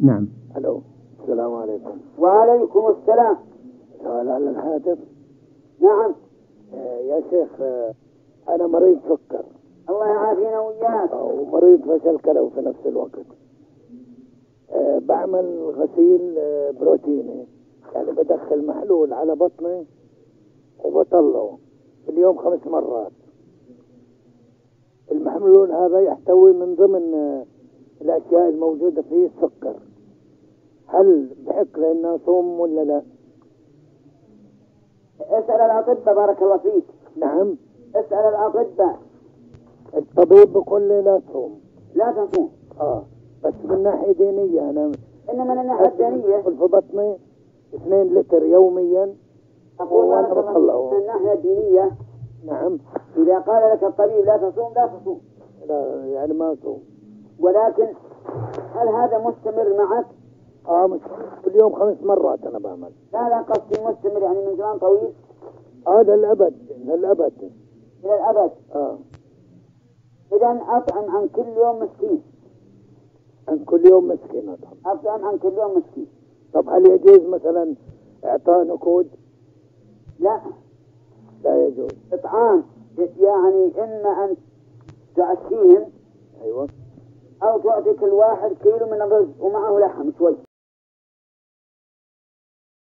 نعم. الو، السلام عليكم. وعليكم السلام. سؤال على الهاتف. نعم. يا شيخ، انا مريض سكر. الله يعافينا وإياك. ومريض فشل كلوي في نفس الوقت. بعمل غسيل بروتيني، يعني بدخل محلول على بطني وبطلعه في اليوم 5 مرات. المحلول هذا يحتوي من ضمن الأشياء الموجودة فيه السكر. هل بحق لأنه صوم ولا لا؟ اسأل الأطباء بارك الله فيك. نعم، اسأل الأطباء. الطبيب بيقول لي لا تصوم. لا تصوم. بس من ناحية دينية أنا إنما من الناحية الدينية في بطني 2 لتر يوميا وأنا بطلعه. من الناحية الدينية نعم، إذا قال لك الطبيب لا تصوم لا تصوم. لا يعني ما أصوم. ولكن هل هذا مستمر معك؟ في اليوم 5 مرات أنا بعمل. لا قصدي مستمر يعني من زمان طويل. للأبد للأبد. إلى الأبد. إذن أطعم عن كل يوم مسكين. عن كل يوم مسكين أطعم عن كل يوم مسكين. طب هل يجوز مثلا إعطاء نقود؟ لا يجوز. إطعام يعني إما أن تعشيهم. أيوة. أو تعطي كل واحد كيلو من الرز ومعه لحم شوي.